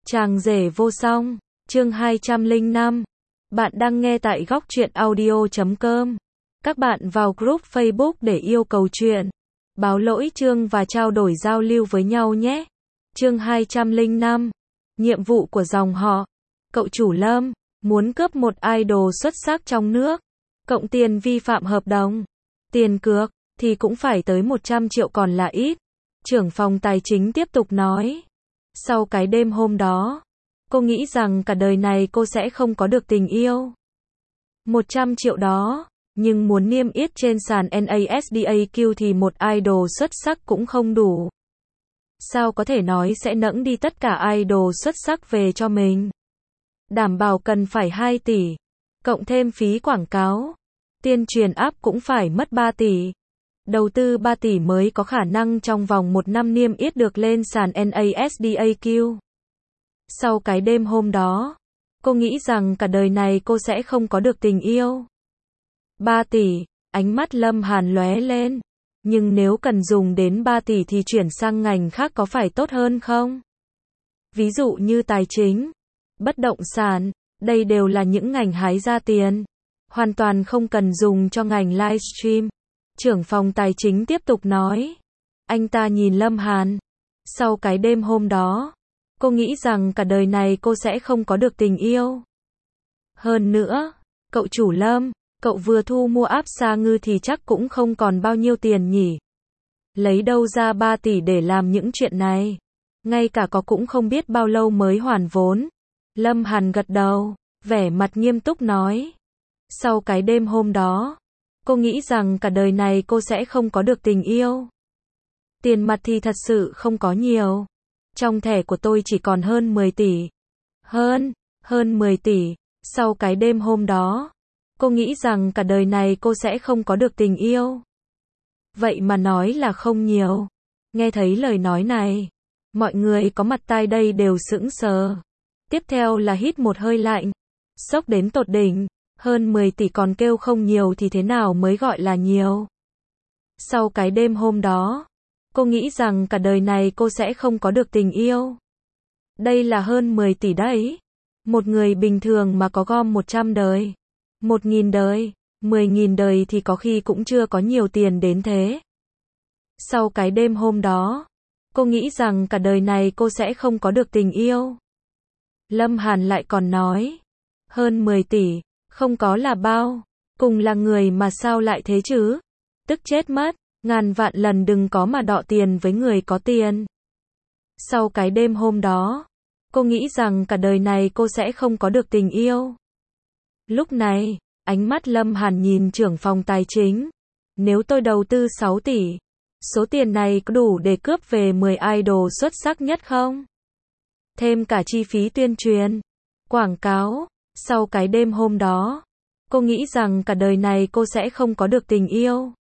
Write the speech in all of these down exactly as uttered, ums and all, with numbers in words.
Chàng rể vô song, chương hai trăm lẻ năm. Bạn đang nghe tại góc truyện audio chấm com. Các bạn vào group Facebook để yêu cầu chuyện, báo lỗi chương và trao đổi giao lưu với nhau nhé. Chương hai trăm lẻ năm. Nhiệm vụ của dòng họ. Cậu chủ Lâm muốn cướp một idol xuất sắc trong nước, cộng tiền vi phạm hợp đồng, tiền cược thì cũng phải tới một trăm triệu còn là ít. Trưởng phòng tài chính tiếp tục nói. Sau cái đêm hôm đó, cô nghĩ rằng cả đời này cô sẽ không có được tình yêu. một trăm triệu đó, nhưng muốn niêm yết trên sàn NASDAQ thì một idol xuất sắc cũng không đủ. Sao có thể nói sẽ nẫng đi tất cả idol xuất sắc về cho mình? Đảm bảo cần phải hai tỷ, cộng thêm phí quảng cáo, tuyên truyền app cũng phải mất ba tỷ. Đầu tư ba tỷ mới có khả năng trong vòng một năm niêm yết được lên sàn NASDAQ. Sau cái đêm hôm đó, cô nghĩ rằng cả đời này cô sẽ không có được tình yêu. ba tỷ, ánh mắt Lâm Hàn lóe lên. Nhưng nếu cần dùng đến ba tỷ thì chuyển sang ngành khác có phải tốt hơn không? Ví dụ như tài chính, bất động sản, đây đều là những ngành hái ra tiền. Hoàn toàn không cần dùng cho ngành livestream. Trưởng phòng tài chính tiếp tục nói. Anh ta nhìn Lâm Hàn. Sau cái đêm hôm đó, cô nghĩ rằng cả đời này cô sẽ không có được tình yêu. Hơn nữa, cậu chủ Lâm, cậu vừa thu mua app Sa Ngư thì chắc cũng không còn bao nhiêu tiền nhỉ. Lấy đâu ra ba tỷ để làm những chuyện này? Ngay cả có cũng không biết bao lâu mới hoàn vốn. Lâm Hàn gật đầu, vẻ mặt nghiêm túc nói. Sau cái đêm hôm đó, cô nghĩ rằng cả đời này cô sẽ không có được tình yêu. Tiền mặt thì thật sự không có nhiều. Trong thẻ của tôi chỉ còn hơn mười tỷ. Hơn, hơn mười tỷ. Sau cái đêm hôm đó, cô nghĩ rằng cả đời này cô sẽ không có được tình yêu. Vậy mà nói là không nhiều. Nghe thấy lời nói này, mọi người có mặt tai đây đều sững sờ. Tiếp theo là hít một hơi lạnh. Sốc đến tột đỉnh. Hơn mười tỷ còn kêu không nhiều thì thế nào mới gọi là nhiều? Sau cái đêm hôm đó, cô nghĩ rằng cả đời này cô sẽ không có được tình yêu. Đây là hơn mười tỷ đấy. Một người bình thường mà có gom một trăm đời, một nghìn đời, mười nghìn đời thì có khi cũng chưa có nhiều tiền đến thế. Sau cái đêm hôm đó, cô nghĩ rằng cả đời này cô sẽ không có được tình yêu. Lâm Hàn lại còn nói, hơn mười tỷ, không có là bao, cùng là người mà sao lại thế chứ? Tức chết mất, ngàn vạn lần đừng có mà đọ tiền với người có tiền. Sau cái đêm hôm đó, cô nghĩ rằng cả đời này cô sẽ không có được tình yêu. Lúc này, ánh mắt Lâm Hàn nhìn trưởng phòng tài chính. Nếu tôi đầu tư sáu tỷ, số tiền này có đủ để cướp về mười idol xuất sắc nhất không? Thêm cả chi phí tuyên truyền, quảng cáo. Sau cái đêm hôm đó, cô nghĩ rằng cả đời này cô sẽ không có được tình yêu.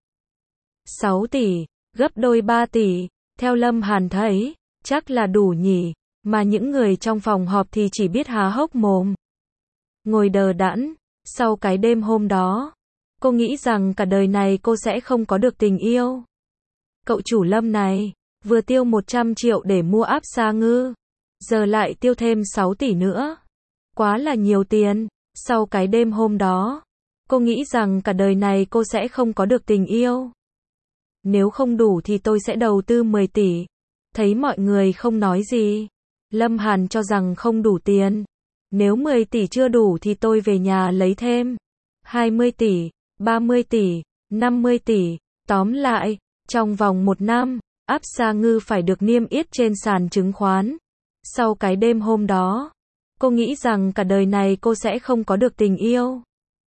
sáu tỷ, gấp đôi ba tỷ, theo Lâm Hàn thấy, chắc là đủ nhỉ, mà những người trong phòng họp thì chỉ biết há hốc mồm. Ngồi đờ đẫn, sau cái đêm hôm đó, cô nghĩ rằng cả đời này cô sẽ không có được tình yêu. Cậu chủ Lâm này, vừa tiêu một trăm triệu để mua app Sa Ngư, giờ lại tiêu thêm sáu tỷ nữa. Quá là nhiều tiền. Sau cái đêm hôm đó, cô nghĩ rằng cả đời này cô sẽ không có được tình yêu. Nếu không đủ thì tôi sẽ đầu tư mười tỷ. Thấy mọi người không nói gì, Lâm Hàn cho rằng không đủ tiền. Nếu mười tỷ chưa đủ thì tôi về nhà lấy thêm hai mươi tỷ, ba mươi tỷ, năm mươi tỷ. Tóm lại, trong vòng một năm, app Sa Ngư phải được niêm yết trên sàn chứng khoán. Sau cái đêm hôm đó, cô nghĩ rằng cả đời này cô sẽ không có được tình yêu.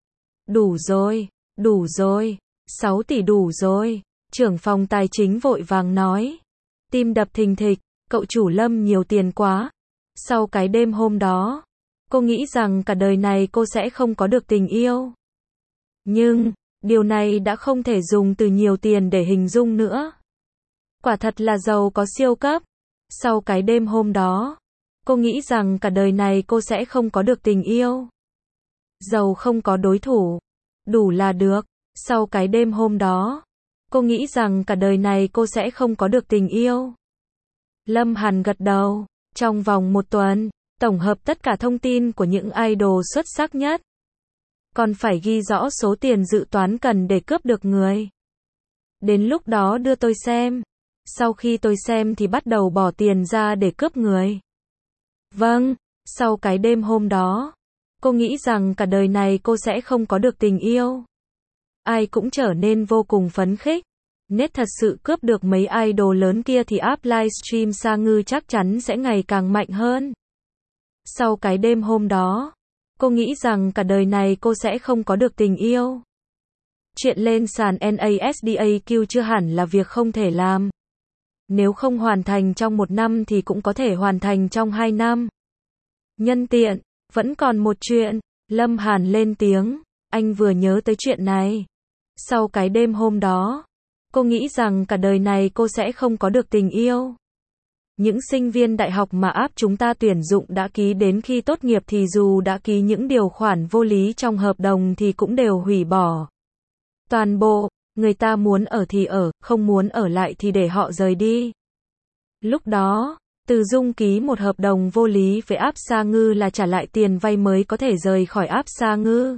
Đủ rồi, đủ rồi, sáu tỷ đủ rồi. Trưởng phòng tài chính vội vàng nói. Tim đập thình thịch, cậu chủ Lâm nhiều tiền quá. Sau cái đêm hôm đó, cô nghĩ rằng cả đời này cô sẽ không có được tình yêu. Nhưng, điều này đã không thể dùng từ nhiều tiền để hình dung nữa. Quả thật là giàu có siêu cấp. Sau cái đêm hôm đó, cô nghĩ rằng cả đời này cô sẽ không có được tình yêu. Giàu không có đối thủ, đủ là được. Sau cái đêm hôm đó, cô nghĩ rằng cả đời này cô sẽ không có được tình yêu. Lâm Hàn gật đầu. Trong vòng một tuần, tổng hợp tất cả thông tin của những idol xuất sắc nhất. Còn phải ghi rõ số tiền dự toán cần để cướp được người. Đến lúc đó đưa tôi xem. Sau khi tôi xem thì bắt đầu bỏ tiền ra để cướp người. Vâng, sau cái đêm hôm đó, cô nghĩ rằng cả đời này cô sẽ không có được tình yêu. Ai cũng trở nên vô cùng phấn khích. Nếu thật sự cướp được mấy idol lớn kia thì app livestream Sa Ngư chắc chắn sẽ ngày càng mạnh hơn. Sau cái đêm hôm đó, cô nghĩ rằng cả đời này cô sẽ không có được tình yêu. Chuyện lên sàn NASDAQ chưa hẳn là việc không thể làm. Nếu không hoàn thành trong một năm thì cũng có thể hoàn thành trong hai năm. Nhân tiện, vẫn còn một chuyện, Lâm Hàn lên tiếng, anh vừa nhớ tới chuyện này. Sau cái đêm hôm đó, cô nghĩ rằng cả đời này cô sẽ không có được tình yêu. Những sinh viên đại học mà app chúng ta tuyển dụng đã ký đến khi tốt nghiệp thì dù đã ký những điều khoản vô lý trong hợp đồng thì cũng đều hủy bỏ. Toàn bộ, người ta muốn ở thì ở, không muốn ở lại thì để họ rời đi. Lúc đó, Từ Dung ký một hợp đồng vô lý với app Sa Ngư là trả lại tiền vay mới có thể rời khỏi app Sa Ngư.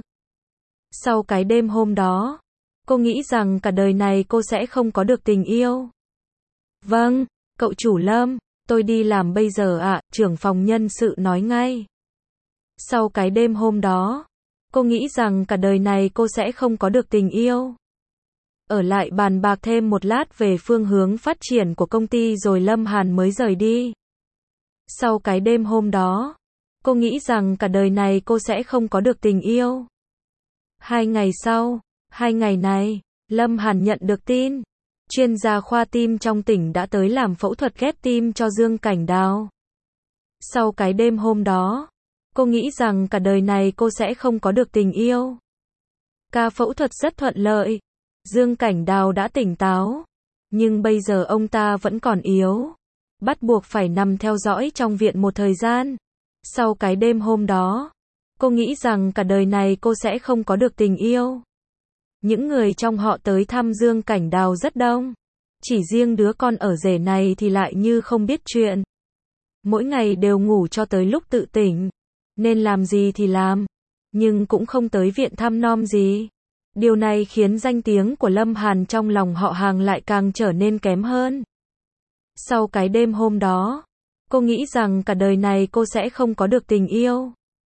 Sau cái đêm hôm đó, cô nghĩ rằng cả đời này cô sẽ không có được tình yêu. Vâng, cậu chủ Lâm, tôi đi làm bây giờ ạ, trưởng phòng nhân sự nói ngay. Sau cái đêm hôm đó, cô nghĩ rằng cả đời này cô sẽ không có được tình yêu. Ở lại bàn bạc thêm một lát về phương hướng phát triển của công ty rồi Lâm Hàn mới rời đi. Sau cái đêm hôm đó, cô nghĩ rằng cả đời này cô sẽ không có được tình yêu. Hai ngày sau, hai ngày này, Lâm Hàn nhận được tin. Chuyên gia khoa tim trong tỉnh đã tới làm phẫu thuật ghép tim cho Dương Cảnh Đào. Sau cái đêm hôm đó, cô nghĩ rằng cả đời này cô sẽ không có được tình yêu. Ca phẫu thuật rất thuận lợi. Dương Cảnh Đào đã tỉnh táo. Nhưng bây giờ ông ta vẫn còn yếu. Bắt buộc phải nằm theo dõi trong viện một thời gian. Sau cái đêm hôm đó, cô nghĩ rằng cả đời này cô sẽ không có được tình yêu. Những người trong họ tới thăm Dương Cảnh Đào rất đông. Chỉ riêng đứa con ở rể này thì lại như không biết chuyện. Mỗi ngày đều ngủ cho tới lúc tự tỉnh. Nên làm gì thì làm. Nhưng cũng không tới viện thăm nom gì. Điều này khiến danh tiếng của Lâm Hàn trong lòng họ hàng lại càng trở nên kém hơn. Sau cái đêm hôm đó, cô nghĩ rằng cả đời này cô sẽ không có được tình yêu.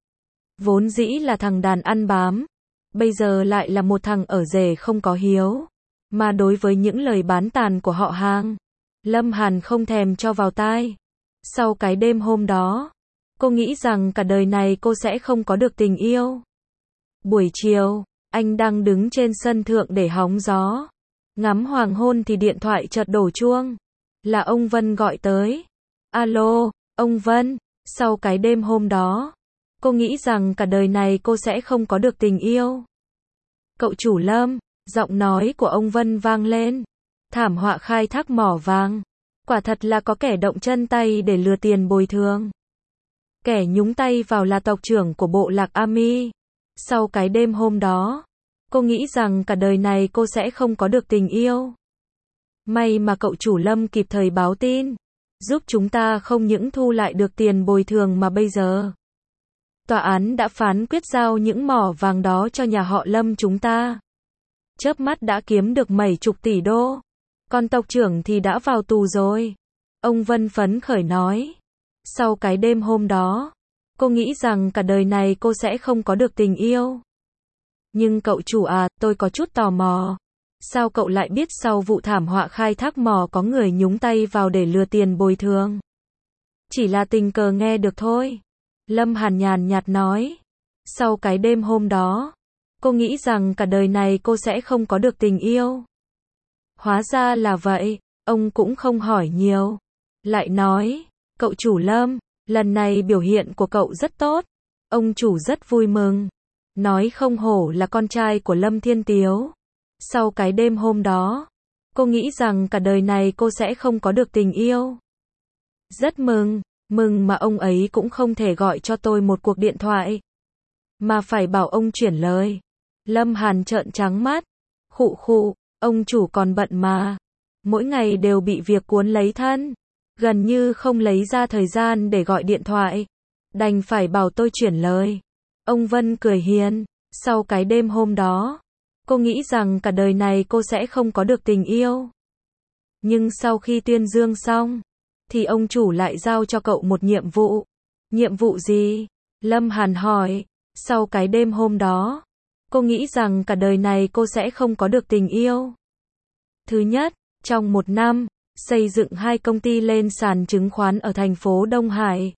Vốn dĩ là thằng đàn ăn bám. Bây giờ lại là một thằng ở rể không có hiếu. Mà đối với những lời bán tàn của họ hàng, Lâm Hàn không thèm cho vào tai. Sau cái đêm hôm đó, cô nghĩ rằng cả đời này cô sẽ không có được tình yêu. Buổi chiều, anh đang đứng trên sân thượng để hóng gió. Ngắm hoàng hôn thì điện thoại chợt đổ chuông. Là ông Vân gọi tới. Alo, ông Vân, sau cái đêm hôm đó, cô nghĩ rằng cả đời này cô sẽ không có được tình yêu. Cậu chủ Lâm, giọng nói của ông Vân vang lên. Thảm họa khai thác mỏ vàng. Quả thật là có kẻ động chân tay để lừa tiền bồi thường. Kẻ nhúng tay vào là tộc trưởng của bộ lạc Ami. Sau cái đêm hôm đó, cô nghĩ rằng cả đời này cô sẽ không có được tình yêu. May mà cậu chủ Lâm kịp thời báo tin. Giúp chúng ta không những thu lại được tiền bồi thường mà bây giờ tòa án đã phán quyết giao những mỏ vàng đó cho nhà họ Lâm chúng ta. Chớp mắt đã kiếm được mấy chục tỷ đô. Còn tộc trưởng thì đã vào tù rồi. Ông Vân phấn khởi nói. Sau cái đêm hôm đó, cô nghĩ rằng cả đời này cô sẽ không có được tình yêu. Nhưng cậu chủ à, tôi có chút tò mò. Sao cậu lại biết sau vụ thảm họa khai thác mỏ có người nhúng tay vào để lừa tiền bồi thường? Chỉ là tình cờ nghe được thôi. Lâm Hàn nhàn nhạt nói. Sau cái đêm hôm đó, cô nghĩ rằng cả đời này cô sẽ không có được tình yêu. Hóa ra là vậy, ông cũng không hỏi nhiều. Lại nói, cậu chủ Lâm, lần này biểu hiện của cậu rất tốt. Ông chủ rất vui mừng. Nói không hổ là con trai của Lâm Thiên Tiếu. Sau cái đêm hôm đó, cô nghĩ rằng cả đời này cô sẽ không có được tình yêu. Rất mừng, mừng mà ông ấy cũng không thể gọi cho tôi một cuộc điện thoại. Mà phải bảo ông chuyển lời. Lâm Hàn trợn trắng mắt. Khụ khụ, ông chủ còn bận mà. Mỗi ngày đều bị việc cuốn lấy thân. Gần như không lấy ra thời gian để gọi điện thoại. đành phải bảo tôi chuyển lời. Ông Vân cười hiền. Sau cái đêm hôm đó, cô nghĩ rằng cả đời này cô sẽ không có được tình yêu. Nhưng sau khi tuyên dương xong, thì ông chủ lại giao cho cậu một nhiệm vụ. Nhiệm vụ gì? Lâm Hàn hỏi. Sau cái đêm hôm đó, cô nghĩ rằng cả đời này cô sẽ không có được tình yêu. Thứ nhất, trong một năm, xây dựng hai công ty lên sàn chứng khoán ở thành phố Đông Hải.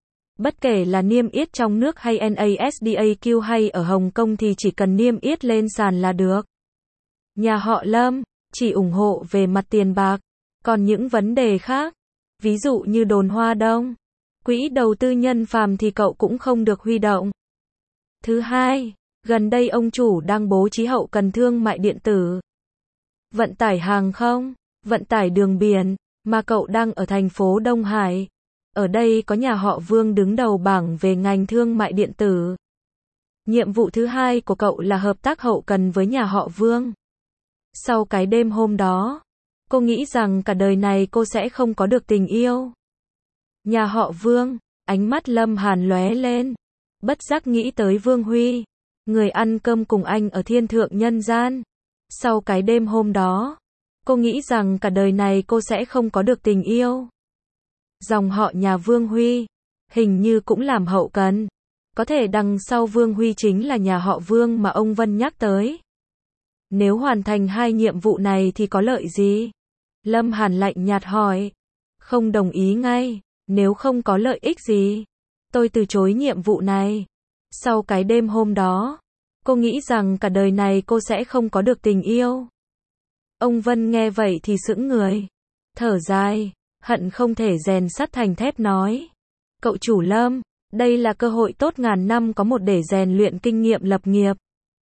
Bất kể là niêm yết trong nước hay NASDAQ hay ở Hồng Kông thì chỉ cần niêm yết lên sàn là được. Nhà họ Lâm chỉ ủng hộ về mặt tiền bạc, còn những vấn đề khác, ví dụ như đồn Hoa Đông, quỹ đầu tư nhân phàm thì cậu cũng không được huy động. Thứ hai, gần đây ông chủ đang bố trí hậu cần thương mại điện tử, vận tải hàng không, vận tải đường biển, mà cậu đang ở thành phố Đông Hải. Ở đây có nhà họ Vương đứng đầu bảng về ngành thương mại điện tử. Nhiệm vụ thứ hai của cậu là hợp tác hậu cần với nhà họ Vương. Sau cái đêm hôm đó, cô nghĩ rằng cả đời này cô sẽ không có được tình yêu. Nhà họ Vương, ánh mắt Lâm Hàn lóe lên, bất giác nghĩ tới Vương Huy, người ăn cơm cùng anh ở thiên thượng nhân gian. Sau cái đêm hôm đó, cô nghĩ rằng cả đời này cô sẽ không có được tình yêu. Dòng họ nhà Vương Huy, hình như cũng làm hậu cần. Có thể đằng sau Vương Huy chính là nhà họ Vương mà ông Vân nhắc tới. Nếu hoàn thành hai nhiệm vụ này thì có lợi gì? Lâm Hàn lạnh nhạt hỏi. Không đồng ý ngay, nếu không có lợi ích gì, tôi từ chối nhiệm vụ này. Sau cái đêm hôm đó, cô nghĩ rằng cả đời này cô sẽ không có được tình yêu. Ông Vân nghe vậy thì sững người, thở dài, hận không thể rèn sắt thành thép nói. Cậu chủ Lâm, đây là cơ hội tốt ngàn năm có một để rèn luyện kinh nghiệm lập nghiệp.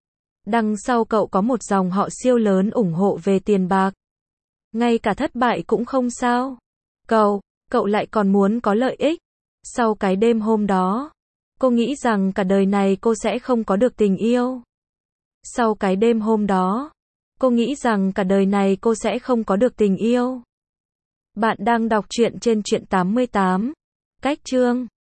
Đằng sau cậu có một dòng họ siêu lớn ủng hộ về tiền bạc. Ngay cả thất bại cũng không sao. Cậu, cậu lại còn muốn có lợi ích. Sau cái đêm hôm đó, cô nghĩ rằng cả đời này cô sẽ không có được tình yêu. Sau cái đêm hôm đó, cô nghĩ rằng cả đời này cô sẽ không có được tình yêu. Bạn đang đọc truyện trên truyện tám mươi tám. Cách chương.